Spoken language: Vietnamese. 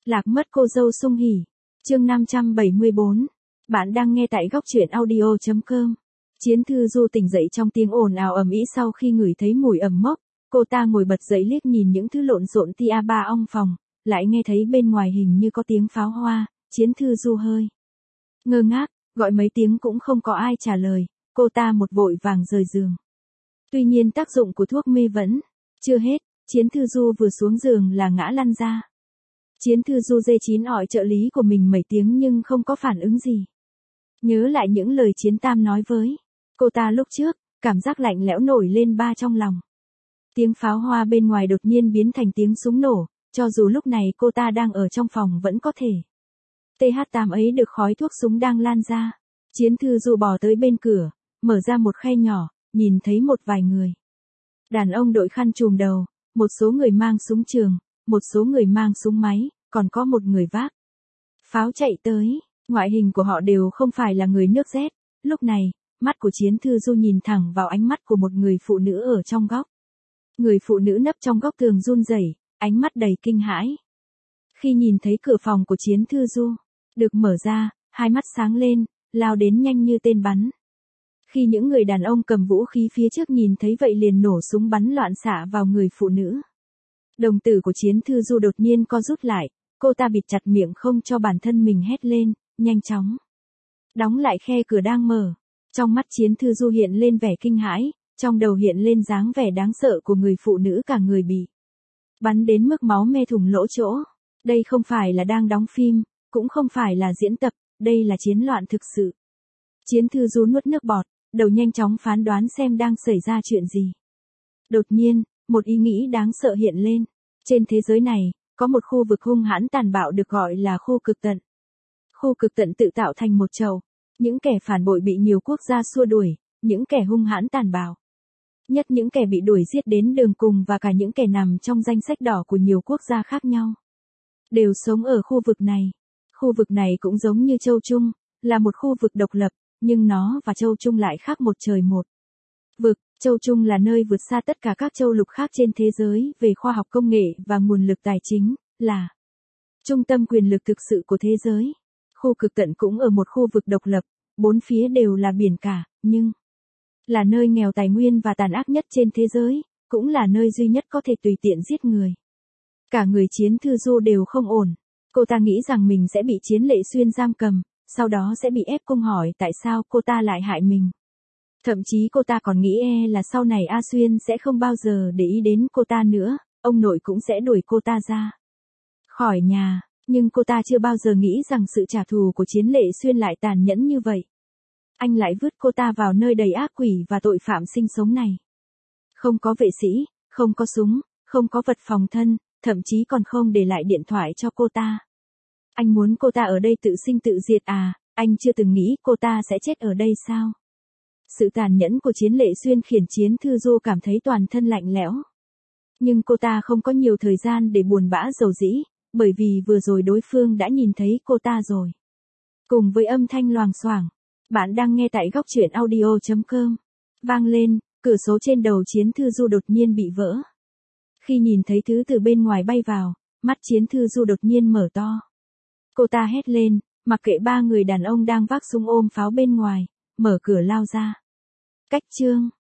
Lạc mất cô dâu Sung Hỉ. Chương 574. Bạn đang nghe tại góc truyện audio.com. Chiến Thư Du tỉnh dậy trong tiếng ồn ào ầm ĩ sau khi ngửi thấy mùi ẩm mốc, cô ta ngồi bật dậy liếc nhìn những thứ lộn xộn tia ba ong phòng, lại nghe thấy bên ngoài hình như có tiếng pháo hoa, Chiến Thư Du hơi ngơ ngác, gọi mấy tiếng cũng không có ai trả lời, cô ta một vội vàng rời giường. Tuy nhiên tác dụng của thuốc mê vẫn chưa hết, Chiến Thư Du vừa xuống giường là ngã lăn ra. Chiến Thư Du dê chín ỏi trợ lý của mình mấy tiếng nhưng không có phản ứng gì. Nhớ lại những lời Chiến Tam nói với cô ta lúc trước, cảm giác lạnh lẽo nổi lên trong lòng. Tiếng pháo hoa bên ngoài đột nhiên biến thành tiếng súng nổ, cho dù lúc này cô ta đang ở trong phòng vẫn có thể TH8 ấy được khói thuốc súng đang lan ra. Chiến Thư Du bò tới bên cửa, mở ra một khe nhỏ, nhìn thấy một vài người. Đàn ông đội khăn trùm đầu, một số người mang súng trường, một số người mang súng máy, còn có một người vác pháo chạy tới. Ngoại hình của họ đều không phải là người nước Z. Lúc này, mắt của Chiến Thư Du nhìn thẳng vào ánh mắt của một người phụ nữ ở trong góc. Người phụ nữ nấp trong góc tường run rẩy, ánh mắt đầy kinh hãi. Khi nhìn thấy cửa phòng của Chiến Thư Du được mở ra, hai mắt sáng lên, lao đến nhanh như tên bắn. Khi những người đàn ông cầm vũ khí phía trước nhìn thấy vậy liền nổ súng bắn loạn xạ vào người phụ nữ. Đồng tử của Chiến Thư Du đột nhiên co rút lại, cô ta bịt chặt miệng không cho bản thân mình hét lên, nhanh chóng đóng lại khe cửa đang mở. Trong mắt Chiến Thư Du hiện lên vẻ kinh hãi, trong đầu hiện lên dáng vẻ đáng sợ của người phụ nữ cả người bị bắn đến mức máu me thủng lỗ chỗ. Đây không phải là đang đóng phim, cũng không phải là diễn tập, đây là chiến loạn thực sự. Chiến Thư Du nuốt nước bọt, đầu nhanh chóng phán đoán xem đang xảy ra chuyện gì. Đột nhiên, một ý nghĩ đáng sợ hiện lên. Trên thế giới này, có một khu vực hung hãn tàn bạo được gọi là khu cực tận. Khu cực tận tự tạo thành một chầu. Những kẻ phản bội bị nhiều quốc gia xua đuổi, những kẻ hung hãn tàn bạo nhất, những kẻ bị đuổi giết đến đường cùng và cả những kẻ nằm trong danh sách đỏ của nhiều quốc gia khác nhau, đều sống ở khu vực này. Khu vực này cũng giống như Châu Trung, là một khu vực độc lập, nhưng nó và Châu Trung lại khác một trời một vực. Châu Trung là nơi vượt xa tất cả các châu lục khác trên thế giới về khoa học công nghệ và nguồn lực tài chính, là trung tâm quyền lực thực sự của thế giới. Khu cực tận cũng ở một khu vực độc lập, bốn phía đều là biển cả, nhưng là nơi nghèo tài nguyên và tàn ác nhất trên thế giới, cũng là nơi duy nhất có thể tùy tiện giết người. Cả người Chiến Thư Du đều không ổn. Cô ta nghĩ rằng mình sẽ bị Chiến Lệ Xuyên giam cầm, sau đó sẽ bị ép cung hỏi tại sao cô ta lại hại mình. Thậm chí cô ta còn nghĩ là sau này A Xuyên sẽ không bao giờ để ý đến cô ta nữa, ông nội cũng sẽ đuổi cô ta ra khỏi nhà. Nhưng cô ta chưa bao giờ nghĩ rằng sự trả thù của Chiến Lệ Xuyên lại tàn nhẫn như vậy. Anh lại vứt cô ta vào nơi đầy ác quỷ và tội phạm sinh sống này. Không có vệ sĩ, không có súng, không có vật phòng thân, thậm chí còn không để lại điện thoại cho cô ta. Anh muốn cô ta ở đây tự sinh tự diệt à, anh chưa từng nghĩ cô ta sẽ chết ở đây sao? Sự tàn nhẫn của Chiến Lệ Xuyên khiến Chiến Thư Du cảm thấy toàn thân lạnh lẽo. Nhưng cô ta không có nhiều thời gian để buồn bã rầu rĩ, bởi vì vừa rồi đối phương đã nhìn thấy cô ta rồi. Cùng với âm thanh loảng xoảng, bạn đang nghe tại góc truyện audio.com. Vang lên, cửa sổ trên đầu Chiến Thư Du đột nhiên bị vỡ. Khi nhìn thấy thứ từ bên ngoài bay vào, mắt Chiến Thư Du đột nhiên mở to. Cô ta hét lên, mặc kệ ba người đàn ông đang vác súng ôm pháo bên ngoài, mở cửa lao ra. Cách chương